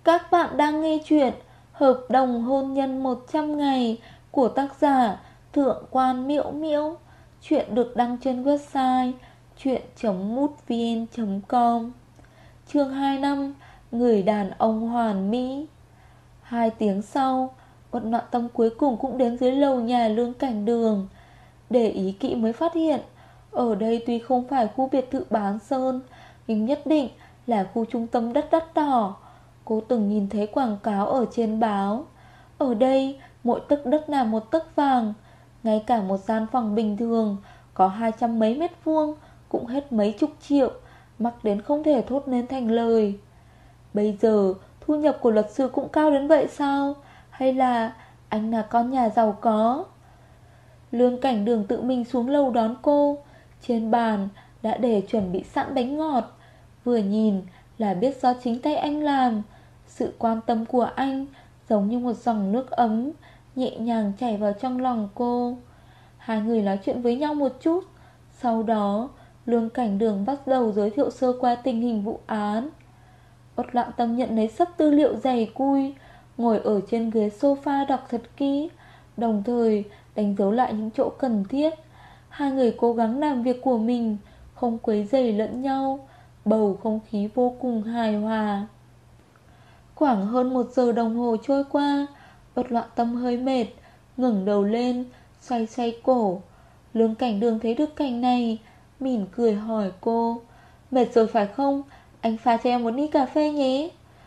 Các bạn đang nghe chuyện Hợp đồng hôn nhân 100 ngày của tác giả Thượng quan Miễu Miễu. Chuyện được đăng trên website chuyện.mútvn.com. Chương 25: Người đàn ông hoàn mỹ. 2 tiếng sau, Uất Loạn Tâm cuối cùng cũng đến dưới lầu nhà Lương Cảnh Đường. Để ý kỹ mới phát hiện, ở đây tuy không phải khu biệt thự bán sơn, nhưng nhất định là khu trung tâm đất đắt đỏ. Cô từng nhìn thấy quảng cáo ở trên báo. Ở đây, mỗi tấc đất là một tấc vàng. Ngay cả một gian phòng bình thường có 200 mấy mét vuông cũng hết mấy chục triệu, mắc đến không thể thốt nên thành lời. Bây giờ, thu nhập của luật sư cũng cao đến vậy sao? Hay là anh là con nhà giàu có? Lương Cảnh Đường tự mình xuống lầu đón cô. Trên bàn đã để chuẩn bị sẵn bánh ngọt. Vừa nhìn là biết do chính tay anh làm. Sự quan tâm của anh giống như một dòng nước ấm nhẹ nhàng chảy vào trong lòng cô. Hai người nói chuyện với nhau một chút. Sau đó Lương Cảnh Đường bắt đầu giới thiệu sơ qua tình hình vụ án. Uất Loạn Tâm nhận lấy sấp tư liệu dày cui, ngồi ở trên ghế sofa đọc thật kỹ, đồng thời đánh dấu lại những chỗ cần thiết. Hai người cố gắng làm việc của mình, không quấy rầy lẫn nhau. Bầu không khí vô cùng hài hòa. Khoảng hơn 1 giờ đồng hồ trôi qua, Uất Loạn Tâm hơi mệt, ngẩng đầu lên, xoay xoay cổ. Lương Cảnh Đường thấy được cảnh này, mỉm cười hỏi cô: "Mệt rồi phải không? Anh pha cho em một ly cà phê nhé."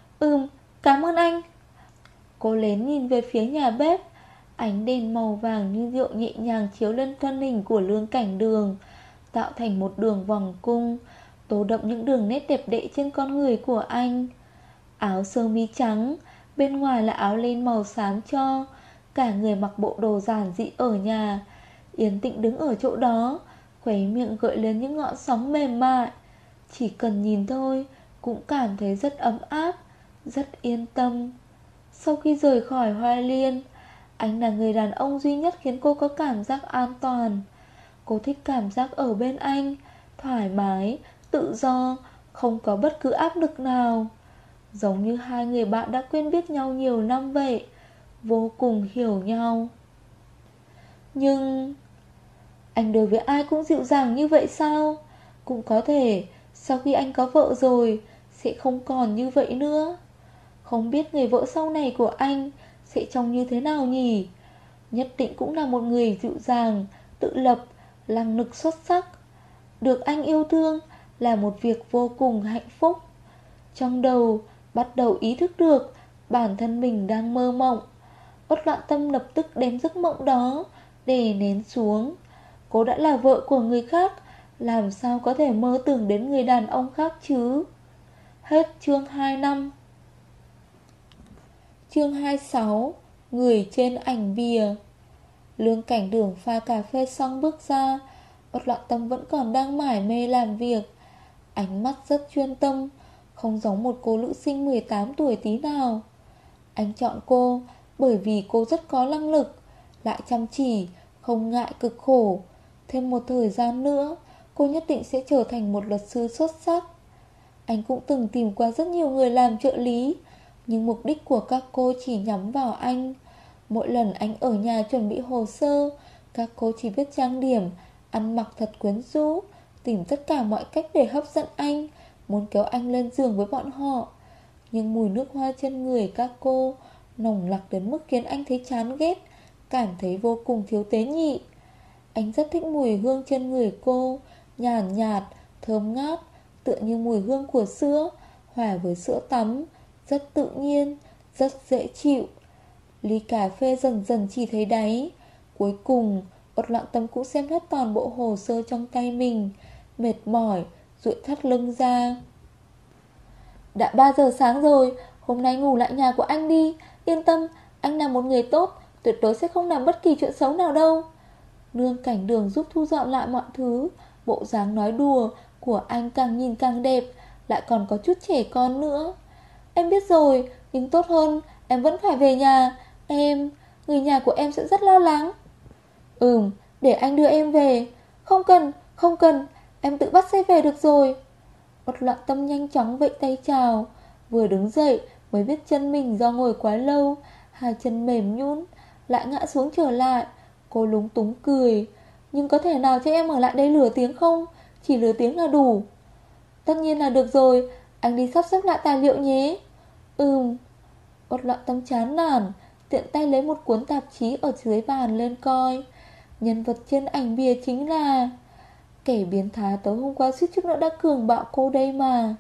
Cảm ơn anh." Cô lén nhìn về phía nhà bếp. Ánh đèn màu vàng như rượu nhẹ nhàng chiếu lên thân hình của Lương Cảnh Đường, tạo thành một đường vòng cung, tô đậm những đường nét đẹp đẽ trên con người của anh. Áo sơ mi trắng, bên ngoài là áo len màu xám cho. Cả người mặc bộ đồ giản dị ở nhà, yên tĩnh đứng ở chỗ đó, khóe miệng gợi lên những ngọn sóng mềm mại. Chỉ cần nhìn thôi cũng cảm thấy rất ấm áp, rất yên tâm. Sau khi rời khỏi Hoa Liên, anh là người đàn ông duy nhất khiến cô có cảm giác an toàn. Cô thích cảm giác ở bên anh, thoải mái, tự do, không có bất cứ áp lực nào. Giống như hai người bạn đã quen biết nhau nhiều năm vậy, vô cùng hiểu nhau. Nhưng anh đối với ai cũng dịu dàng như vậy sao? Cũng có thể sau khi anh có vợ rồi sẽ không còn như vậy nữa. Không biết người vợ sau này của anh sẽ trông như thế nào nhỉ? Nhất định cũng là một người dịu dàng, tự lập, năng lực xuất sắc. Được anh yêu thương là một việc vô cùng hạnh phúc. Trong đầu bắt đầu ý thức được bản thân mình đang mơ mộng. Uất Loạn Tâm lập tức đem giấc mộng đó đè nén xuống. Cô đã là vợ của người khác, làm sao có thể mơ tưởng đến người đàn ông khác chứ? Hết chương 25. Chương 26: Người trên ảnh bìa. Lương Cảnh Đường pha cà phê xong bước ra. Uất Loạn Tâm vẫn còn đang mải mê làm việc, ánh mắt rất chuyên tâm, không giống một cô nữ sinh 18 tuổi tí nào. Anh chọn cô bởi vì cô rất có năng lực, lại chăm chỉ, không ngại cực khổ. Thêm một thời gian nữa, cô nhất định sẽ trở thành một luật sư xuất sắc. Anh cũng từng tìm qua rất nhiều người làm trợ lý, nhưng mục đích của các cô chỉ nhắm vào anh. Mỗi lần anh ở nhà chuẩn bị hồ sơ, các cô chỉ biết trang điểm, ăn mặc thật quyến rũ, tìm tất cả mọi cách để hấp dẫn anh, muốn kéo anh lên giường với bọn họ. Nhưng mùi nước hoa trên người các cô nồng nặc đến mức khiến anh thấy chán ghét, cảm thấy vô cùng thiếu tế nhị. Anh rất thích mùi hương trên người cô, nhàn nhạt, thơm ngát, tựa như mùi hương của sữa, hòa với sữa tắm, rất tự nhiên, rất dễ chịu. Ly cà phê dần dần chỉ thấy đáy. Cuối cùng Uất Loạn Tâm cũng xem hết toàn bộ hồ sơ trong tay mình, mệt mỏi, duỗi thắt lưng ra. Đã 3 giờ sáng rồi, hôm nay ngủ lại nhà của anh đi. Yên tâm, anh là một người tốt, tuyệt đối sẽ không làm bất kỳ chuyện xấu nào đâu. Lương Cảnh Đường giúp thu dọn lại mọi thứ. Bộ dáng nói đùa của anh càng nhìn càng đẹp, lại còn có chút trẻ con nữa. Em biết rồi, nhưng tốt hơn em vẫn phải về nhà. Người nhà của em sẽ rất lo lắng. Để anh đưa em về. Không cần, em tự bắt xe về được rồi. Uất Loạn Tâm nhanh chóng vẫy tay chào, vừa đứng dậy mới biết chân mình do ngồi quá lâu, hai chân mềm nhũn, lại ngã xuống trở lại. Cô lúng túng cười. Nhưng có thể nào cho em ở lại đây nửa tiếng không? Chỉ nửa tiếng là đủ. Tất nhiên là được rồi, anh đi sắp xếp lại tài liệu nhé. Uất Loạn Tâm chán nản, tiện tay lấy một cuốn tạp chí ở dưới bàn lên coi. Nhân vật trên ảnh bìa chính là kẻ biến thái tối hôm qua suýt chút nữa đã cường bạo cô đây mà.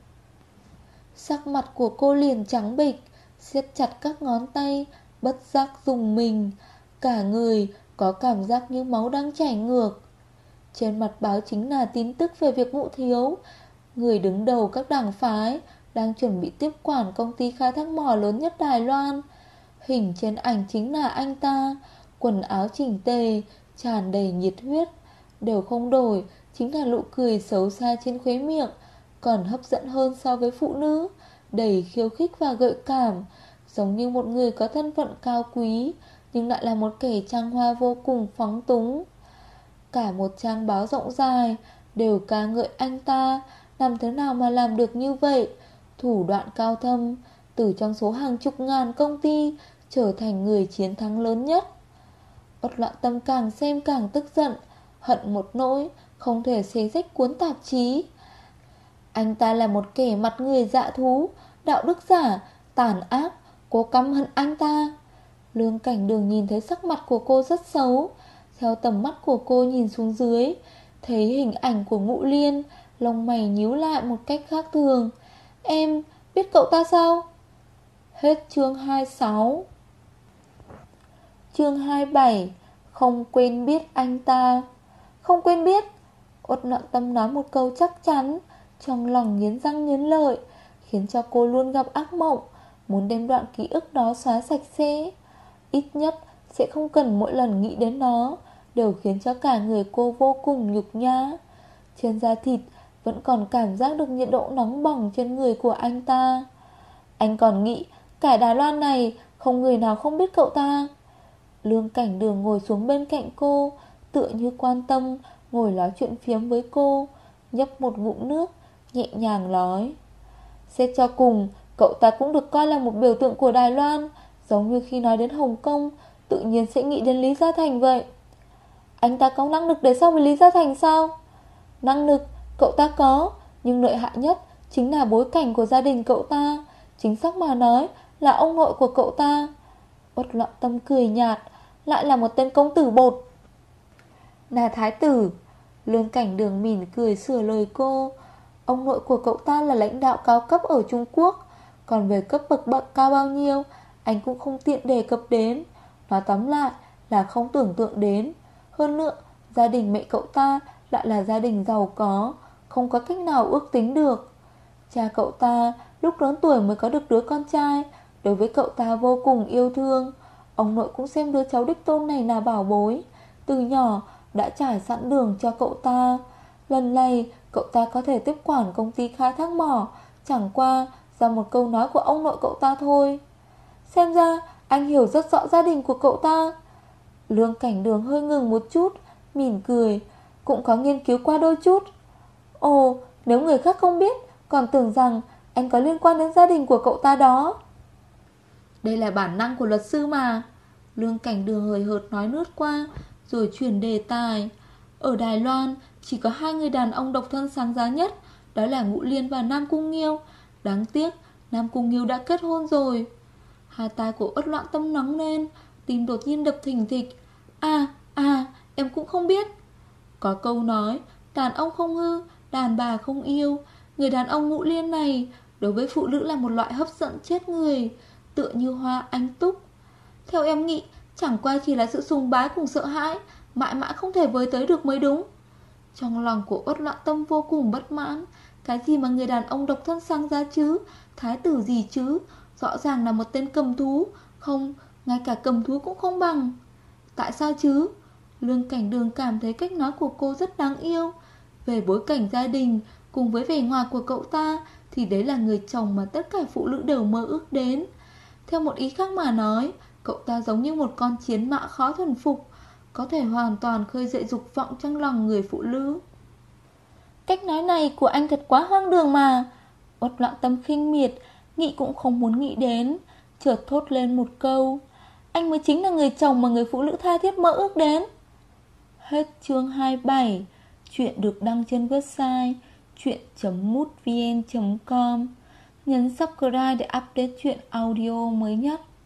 Sắc mặt của cô liền trắng bệch, siết chặt các ngón tay, bất giác rùng mình. Cả người có cảm giác như máu đang chảy ngược. Trên mặt báo chính là tin tức về việc Ngũ Thiếu, người đứng đầu các đảng phái, đang chuẩn bị tiếp quản công ty khai thác mỏ lớn nhất Đài Loan. Hình trên ảnh chính là anh ta, quần áo chỉnh tề, tràn đầy nhiệt huyết. Đều không đổi, chính là nụ cười xấu xa trên khóe miệng, còn hấp dẫn hơn so với phụ nữ, đầy khiêu khích và gợi cảm, giống như một người có thân phận cao quý, nhưng lại là một kẻ trăng hoa vô cùng phóng túng. Cả một trang báo rộng dài đều ca ngợi anh ta, làm thế nào mà làm được như vậy, thủ đoạn cao thâm, từ trong số hàng chục ngàn công ty trở thành người chiến thắng lớn nhất. Uất Loạn Tâm càng xem càng tức giận, hận một nỗi không thể xé rách cuốn tạp chí. Anh ta là một kẻ mặt người dạ thú, đạo đức giả, tàn ác. Cô căm hận anh ta. Lương Cảnh Đường nhìn thấy sắc mặt của cô rất xấu. Theo tầm mắt của cô nhìn xuống dưới, thấy hình ảnh của Ngũ Liên, lông mày nhíu lại một cách khác thường. Em biết cậu ta sao? Hết chương 26. Chương 27. Không quên biết anh ta. Không quên biết. Uất Loạn Tâm nói một câu chắc chắn, trong lòng nghiến răng nghiến lợi, khiến cho cô luôn gặp ác mộng, muốn đem đoạn ký ức đó xóa sạch sẽ. Ít nhất sẽ không cần mỗi lần nghĩ đến nó đều khiến cho cả người cô vô cùng nhục nhã. Trên da thịt vẫn còn cảm giác được nhiệt độ nóng bỏng trên người của anh ta. Anh còn nghĩ cả Đài Loan này không người nào không biết cậu ta. Lương Cảnh Đường ngồi xuống bên cạnh cô, tựa như quan tâm, ngồi nói chuyện phiếm với cô, nhấp một ngụm nước, nhẹ nhàng nói: xét cho cùng, cậu ta cũng được coi là một biểu tượng của Đài Loan, giống như khi nói đến Hồng Kông, tự nhiên sẽ nghĩ đến Lý Gia Thành vậy. Anh ta có năng lực để so với Lý Gia Thành sao? Năng lực, cậu ta có, nhưng lợi hại nhất chính là bối cảnh của gia đình cậu ta, chính xác mà nói là ông nội của cậu ta. Uất Loạn Tâm cười nhạt, lại là một tên công tử bột. Là thái tử. Lương Cảnh Đường mỉm cười sửa lời cô. Ông nội của cậu ta là lãnh đạo cao cấp ở Trung Quốc, còn về cấp bậc cao bao nhiêu anh cũng không tiện đề cập đến. Nói tóm lại là không tưởng tượng đến. Hơn nữa, gia đình mẹ cậu ta lại là gia đình giàu có, không có cách nào ước tính được. Cha cậu ta lúc lớn tuổi mới có được đứa con trai, đối với cậu ta vô cùng yêu thương. Ông nội cũng xem đứa cháu đích tôn này là bảo bối, từ nhỏ đã trải sẵn đường cho cậu ta. Lần này cậu ta có thể tiếp quản công ty khai thác mỏ chẳng qua do một câu nói của ông nội cậu ta thôi. Xem ra anh hiểu rất rõ gia đình của cậu ta. Lương Cảnh Đường hơi ngừng một chút, mỉm cười, cũng có nghiên cứu qua đôi chút. Ồ, nếu người khác không biết, còn tưởng rằng anh có liên quan đến gia đình của cậu ta đó. Đây là bản năng của luật sư mà. Lương Cảnh Đường hời hợt nói lướt qua, rồi chuyển đề tài. Ở Đài Loan chỉ có hai người đàn ông độc thân sáng giá nhất, đó là Ngũ Liên và Nam Cung Nghiêu. Đáng tiếc Nam Cung Nghiêu đã kết hôn rồi. Hai tay của Uất Loạn Tâm nóng lên, tim đột nhiên đập thình thịch. Em cũng không biết. Có câu nói, đàn ông không hư, đàn bà không yêu. Người đàn ông Ngũ Liên này đối với phụ nữ là một loại hấp dẫn chết người, tựa như hoa anh túc. Theo em nghĩ, chẳng qua chỉ là sự sùng bái cùng sợ hãi, mãi mãi không thể với tới được mới đúng. Trong lòng của Uất Loạn Tâm vô cùng bất mãn. Cái gì mà người đàn ông độc thân sáng giá chứ, thái tử gì chứ, rõ ràng là một tên cầm thú. Không, ngay cả cầm thú cũng không bằng. Tại sao chứ? Lương Cảnh Đường cảm thấy cách nói của cô rất đáng yêu. Về bối cảnh gia đình cùng với vẻ ngoài của cậu ta thì đấy là người chồng mà tất cả phụ nữ đều mơ ước đến. Theo một ý khác mà nói, cậu ta giống như một con chiến mã khó thuần phục, có thể hoàn toàn khơi dậy dục vọng trong lòng người phụ nữ. Cách nói này của anh thật quá hoang đường mà. Uất Loạn Tâm khinh miệt, nghĩ cũng không muốn nghĩ đến, chợt thốt lên một câu: anh mới chính là người chồng mà người phụ nữ tha thiết mơ ước đến. Hết chương 27. Chuyện được đăng trên website chuyện.mútvn.com. Nhấn subscribe để update chuyện audio mới nhất.